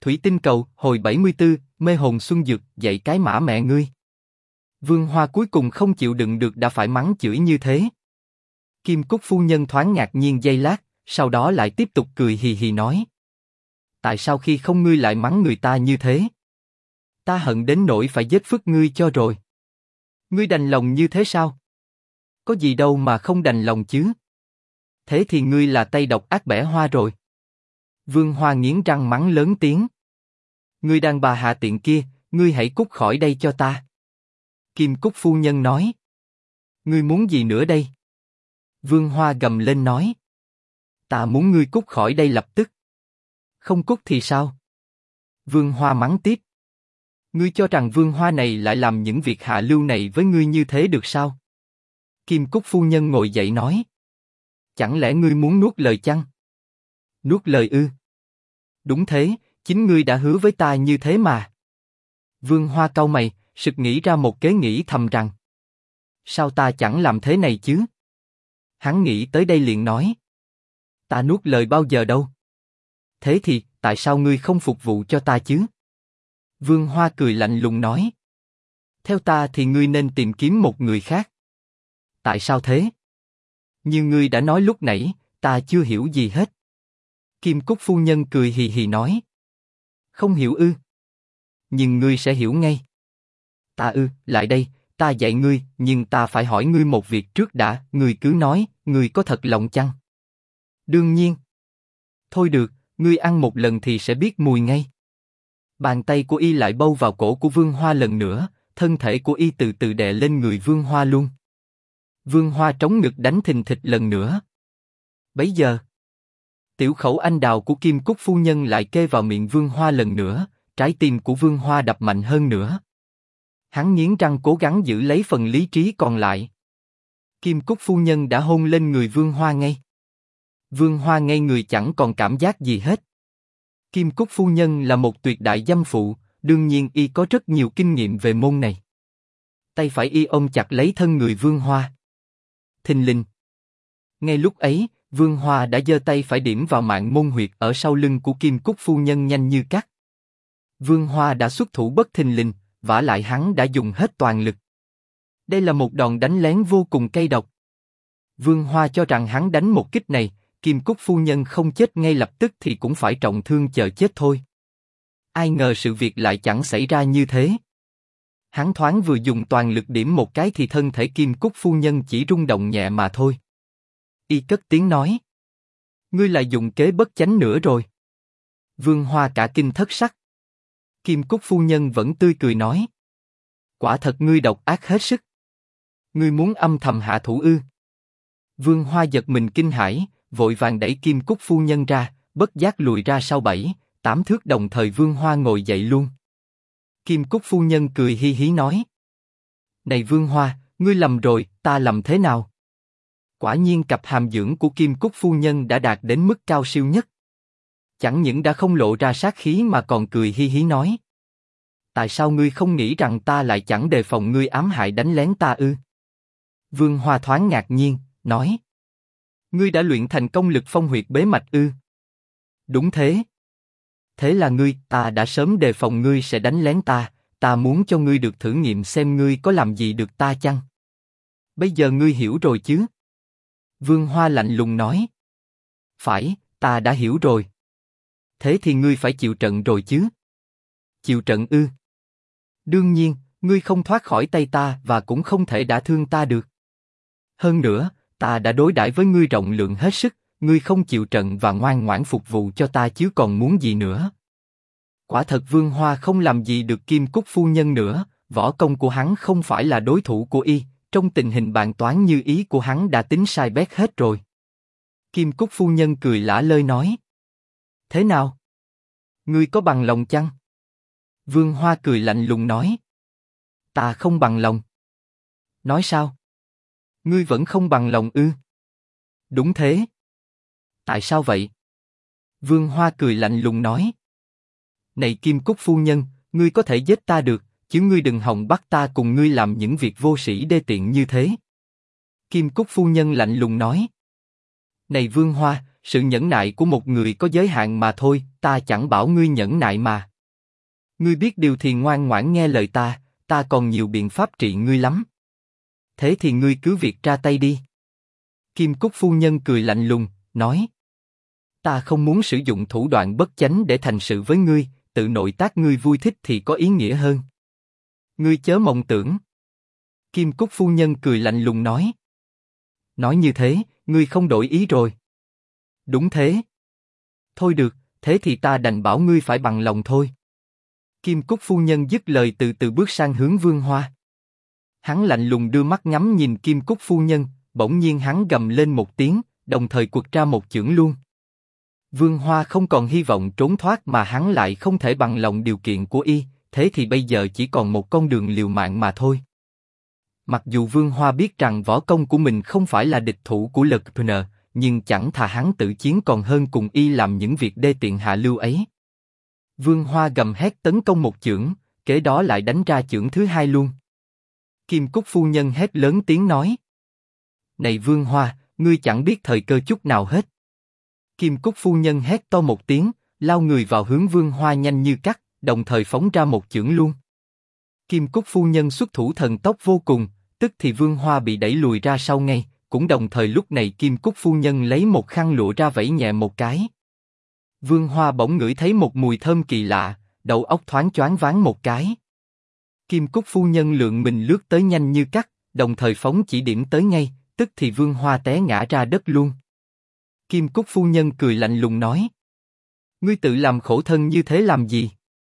Thủy tinh cầu, hồi 74, mê hồn xuân dược, dạy cái mã mẹ ngươi. Vương Hoa cuối cùng không chịu đựng được đã phải mắng chửi như thế. Kim Cúc phu nhân thoáng ngạc nhiên giây lát, sau đó lại tiếp tục cười hì hì nói. Tại sao khi không ngươi lại mắng người ta như thế? Ta hận đến nỗi phải giết phức ngươi cho rồi. Ngươi đành lòng như thế sao? Có gì đâu mà không đành lòng chứ? Thế thì ngươi là tay độc ác bẻ hoa rồi. Vương Hoa nghiến răng mắng lớn tiếng. Ngươi đàn bà hạ tiện kia, ngươi hãy cút khỏi đây cho ta. Kim Cúc phu nhân nói. Ngươi muốn gì nữa đây? Vương Hoa gầm lên nói. Ta muốn ngươi cút khỏi đây lập tức. Không cút thì sao? Vương Hoa mắng tiếp. Ngươi cho rằng Vương Hoa này lại làm những việc hạ lưu này với ngươi như thế được sao? Kim Cúc phu nhân ngồi dậy nói. Chẳng lẽ ngươi muốn nuốt lời chăng? Nuốt lời ư? Đúng thế, chính ngươi đã hứa với ta như thế mà. Vương Hoa cau mày, sực nghĩ ra một kế nghĩ thầm rằng. Sao ta chẳng làm thế này chứ? Hắn nghĩ tới đây liền nói. Ta nuốt lời bao giờ đâu? Thế thì, tại sao ngươi không phục vụ cho ta chứ? Vương Hoa cười lạnh lùng nói. Theo ta thì ngươi nên tìm kiếm một người khác. Tại sao thế? Như ngươi đã nói lúc nãy, ta chưa hiểu gì hết. Kim Cúc phu nhân cười hì hì nói. Không hiểu ư? Nhưng ngươi sẽ hiểu ngay. Ta ư, lại đây, ta dạy ngươi, nhưng ta phải hỏi ngươi một việc trước đã, ngươi cứ nói, ngươi có thật lòng chăng? Đương nhiên. Thôi được, ngươi ăn một lần thì sẽ biết mùi ngay. Bàn tay của y lại bâu vào cổ của Vương Hoa lần nữa, thân thể của y từ từ đè lên người Vương Hoa luôn. Vương Hoa trống ngực đánh thình thịch lần nữa. Bấy giờ, tiểu khẩu anh đào của Kim Cúc phu nhân lại kê vào miệng Vương Hoa lần nữa, trái tim của Vương Hoa đập mạnh hơn nữa. Hắn nghiến răng cố gắng giữ lấy phần lý trí còn lại. Kim Cúc phu nhân đã hôn lên người Vương Hoa ngay. Vương Hoa ngay người chẳng còn cảm giác gì hết. Kim Cúc phu nhân là một tuyệt đại dâm phụ, đương nhiên y có rất nhiều kinh nghiệm về môn này. Tay phải y ôm chặt lấy thân người Vương Hoa. Thình lình. Ngay lúc ấy, Vương Hoa đã giơ tay phải điểm vào mạng môn huyệt ở sau lưng của Kim Cúc phu nhân nhanh như cắt. Vương Hoa đã xuất thủ bất thình lình, vả lại hắn đã dùng hết toàn lực. Đây là một đòn đánh lén vô cùng cay độc. Vương Hoa cho rằng hắn đánh một kích này, Kim Cúc phu nhân không chết ngay lập tức thì cũng phải trọng thương chờ chết thôi. Ai ngờ sự việc lại chẳng xảy ra như thế. Hắn thoáng vừa dùng toàn lực điểm một cái thì thân thể Kim Cúc phu nhân chỉ rung động nhẹ mà thôi. Y cất tiếng nói. Ngươi lại dùng kế bất chánh nữa rồi. Vương Hoa cả kinh thất sắc. Kim Cúc phu nhân vẫn tươi cười nói. Quả thật ngươi độc ác hết sức. Ngươi muốn âm thầm hạ thủ ư? Vương Hoa giật mình kinh hãi, vội vàng đẩy Kim Cúc phu nhân ra, bất giác lùi ra sau 7-8 thước đồng thời Vương Hoa ngồi dậy luôn. Kim Cúc phu nhân cười hi hí nói. Này Vương Hoa, ngươi lầm rồi, ta lầm thế nào? Quả nhiên cặp hàm dưỡng của Kim Cúc phu nhân đã đạt đến mức cao siêu nhất. Chẳng những đã không lộ ra sát khí mà còn cười hi hí nói. Tại sao ngươi không nghĩ rằng ta lại chẳng đề phòng ngươi ám hại đánh lén ta ư? Vương Hoa thoáng ngạc nhiên, nói. Ngươi đã luyện thành công lực phong huyệt bế mạch ư? Đúng thế. Thế là ta đã sớm đề phòng ngươi sẽ đánh lén ta muốn cho ngươi được thử nghiệm xem ngươi có làm gì được ta chăng? Bây giờ ngươi hiểu rồi chứ? Vương Hoa lạnh lùng nói. Phải, ta đã hiểu rồi. Thế thì ngươi phải chịu trận rồi chứ? Chịu trận ư? Đương nhiên, ngươi không thoát khỏi tay ta và cũng không thể đả thương ta được. Hơn nữa, ta đã đối đãi với ngươi rộng lượng hết sức, ngươi không chịu trận và ngoan ngoãn phục vụ cho ta chứ còn muốn gì nữa. Quả thật Vương Hoa không làm gì được Kim Cúc phu nhân nữa, võ công của hắn không phải là đối thủ của y, trong tình hình bàn toán như ý của hắn đã tính sai bét hết rồi. Kim Cúc phu nhân cười lả lơi nói. Thế nào? Ngươi có bằng lòng chăng? Vương Hoa cười lạnh lùng nói. Ta không bằng lòng. Nói sao? Ngươi vẫn không bằng lòng ư? Đúng thế. Tại sao vậy? Vương Hoa cười lạnh lùng nói. Này Kim Cúc phu nhân, ngươi có thể giết ta được, chứ ngươi đừng hòng bắt ta cùng ngươi làm những việc vô sĩ đê tiện như thế. Kim Cúc phu nhân lạnh lùng nói. Này Vương Hoa, sự nhẫn nại của một người có giới hạn mà thôi, ta chẳng bảo ngươi nhẫn nại mà. Ngươi biết điều thì ngoan ngoãn nghe lời ta còn nhiều biện pháp trị ngươi lắm. Thế thì ngươi cứ việc ra tay đi. Kim Cúc phu nhân cười lạnh lùng, nói. Ta không muốn sử dụng thủ đoạn bất chánh để thành sự với ngươi, tự nội tác ngươi vui thích thì có ý nghĩa hơn. Ngươi chớ mộng tưởng. Kim Cúc phu nhân cười lạnh lùng nói. Nói như thế, ngươi không đổi ý rồi. Đúng thế. Thôi được, thế thì ta đành bảo ngươi phải bằng lòng thôi. Kim Cúc phu nhân dứt lời từ từ bước sang hướng Vương Hoa. Hắn lạnh lùng đưa mắt ngắm nhìn Kim Cúc phu nhân, bỗng nhiên hắn gầm lên một tiếng, đồng thời quật ra một chưởng luôn. Vương Hoa không còn hy vọng trốn thoát mà hắn lại không thể bằng lòng điều kiện của y, thế thì bây giờ chỉ còn một con đường liều mạng mà thôi. Mặc dù Vương Hoa biết rằng võ công của mình không phải là địch thủ của Lực Pn, nhưng chẳng thà hắn tự chiến còn hơn cùng y làm những việc đê tiện hạ lưu ấy. Vương Hoa gầm hét tấn công một chưởng, kế đó lại đánh ra chưởng thứ hai luôn. Kim Cúc phu nhân hét lớn tiếng nói. Này Vương Hoa, ngươi chẳng biết thời cơ chút nào hết. Kim Cúc phu nhân hét to một tiếng, lao người vào hướng Vương Hoa nhanh như cắt, đồng thời phóng ra một chưởng luôn. Kim Cúc phu nhân xuất thủ thần tốc vô cùng, tức thì Vương Hoa bị đẩy lùi ra sau ngay, cũng đồng thời lúc này Kim Cúc phu nhân lấy một khăn lụa ra vẩy nhẹ một cái. Vương Hoa bỗng ngửi thấy một mùi thơm kỳ lạ, đầu óc thoáng choáng váng một cái. Kim Cúc phu nhân lượn mình lướt tới nhanh như cắt, đồng thời phóng chỉ điểm tới ngay, tức thì Vương Hoa té ngã ra đất luôn. Kim Cúc phu nhân cười lạnh lùng nói. Ngươi tự làm khổ thân như thế làm gì?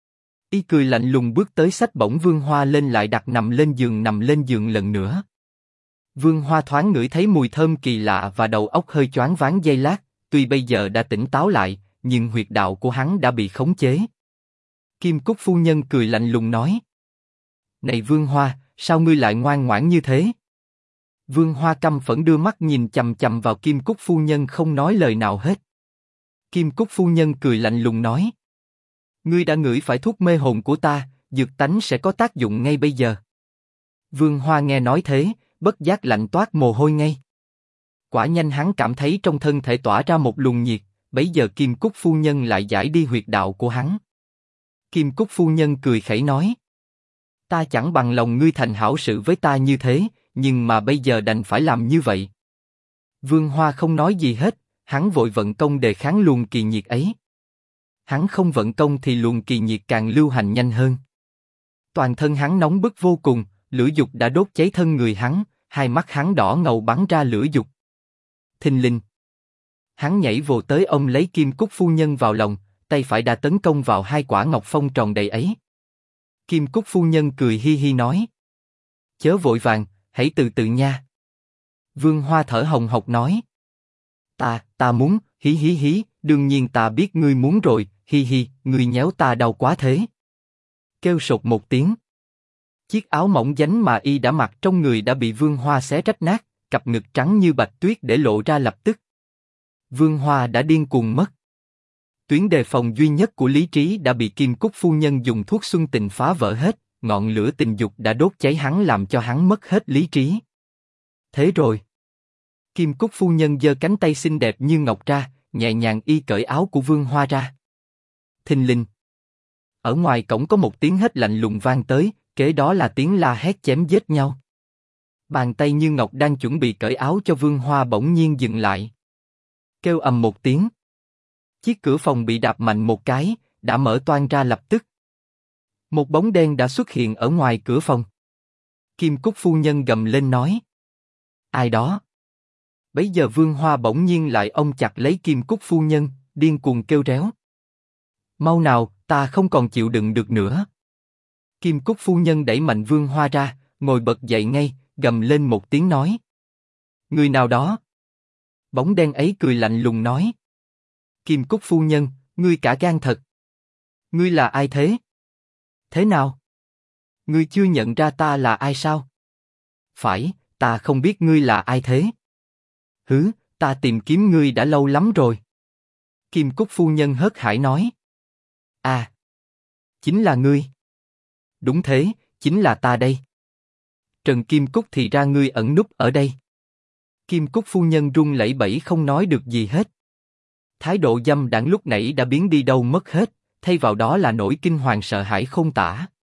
Y cười lạnh lùng bước tới xách bổng Vương Hoa lên lại đặt nằm lên giường lần nữa. Vương Hoa thoáng ngửi thấy mùi thơm kỳ lạ và đầu óc hơi choáng váng giây lát, tuy bây giờ đã tỉnh táo lại, nhưng huyệt đạo của hắn đã bị khống chế. Kim Cúc phu nhân cười lạnh lùng nói. Này Vương Hoa, sao ngươi lại ngoan ngoãn như thế? Vương Hoa căm phẫn đưa mắt nhìn chằm chằm vào Kim Cúc phu nhân không nói lời nào hết. Kim Cúc phu nhân cười lạnh lùng nói. Ngươi đã ngửi phải thuốc mê hồn của ta, dược tánh sẽ có tác dụng ngay bây giờ. Vương Hoa nghe nói thế, bất giác lạnh toát mồ hôi ngay. Quả nhanh hắn cảm thấy trong thân thể tỏa ra một luồng nhiệt, bấy giờ Kim Cúc phu nhân lại giải đi huyệt đạo của hắn. Kim Cúc phu nhân cười khẩy nói. Ta chẳng bằng lòng ngươi thành hảo sự với ta như thế, nhưng mà bây giờ đành phải làm như vậy. Vương Hoa không nói gì hết, hắn vội vận công đề kháng luồng kỳ nhiệt ấy. Hắn không vận công thì luồng kỳ nhiệt càng lưu hành nhanh hơn. Toàn thân hắn nóng bức vô cùng, lửa dục đã đốt cháy thân người hắn, hai mắt hắn đỏ ngầu bắn ra lửa dục. Thình lình, hắn nhảy vồ tới ôm lấy Kim Cúc phu nhân vào lòng, tay phải đã tấn công vào hai quả ngọc phong tròn đầy ấy. Kim Cúc phu nhân cười hi hi nói. Chớ vội vàng, hãy từ từ nha. Vương Hoa thở hồng hộc nói. Ta muốn, hí hí hí, đương nhiên ta biết ngươi muốn rồi, hi hi, ngươi nhéo ta đau quá thế. Kêu sột một tiếng. Chiếc áo mỏng dánh mà y đã mặc trong người đã bị Vương Hoa xé rách nát, cặp ngực trắng như bạch tuyết để lộ ra lập tức. Vương Hoa đã điên cuồng mất. Tuyến đề phòng duy nhất của lý trí đã bị Kim Cúc phu nhân dùng thuốc xuân tình phá vỡ hết, ngọn lửa tình dục đã đốt cháy hắn làm cho hắn mất hết lý trí. Thế rồi, Kim Cúc phu nhân giơ cánh tay xinh đẹp như ngọc ra, nhẹ nhàng y cởi áo của Vương Hoa ra. Thình lình, ở ngoài cổng có một tiếng hét lạnh lùng vang tới, kế đó là tiếng la hét chém giết nhau. Bàn tay như ngọc đang chuẩn bị cởi áo cho Vương Hoa bỗng nhiên dừng lại. Kêu ầm một tiếng. Chiếc cửa phòng bị đạp mạnh một cái, đã mở toang ra lập tức. Một bóng đen đã xuất hiện ở ngoài cửa phòng. Kim Cúc phu nhân gầm lên nói. Ai đó? Bấy giờ Vương Hoa bỗng nhiên lại ôm chặt lấy Kim Cúc phu nhân, điên cuồng kêu réo. Mau nào, ta không còn chịu đựng được nữa. Kim Cúc phu nhân đẩy mạnh Vương Hoa ra, ngồi bật dậy ngay, gầm lên một tiếng nói. Người nào đó? Bóng đen ấy cười lạnh lùng nói. Kim Cúc phu nhân, ngươi cả gan thật. Ngươi là ai thế? Thế nào? Ngươi chưa nhận ra ta là ai sao? Phải, ta không biết ngươi là ai thế. Hứ, ta tìm kiếm ngươi đã lâu lắm rồi. Kim Cúc phu nhân hớt hải nói. À, chính là ngươi. Đúng thế, chính là ta đây. Trần Kim Cúc thì ra ngươi ẩn núp ở đây. Kim Cúc phu nhân run lẩy bẩy không nói được gì hết. Thái độ dâm đãng lúc nãy đã biến đi đâu mất hết, thay vào đó là nỗi kinh hoàng sợ hãi không tả.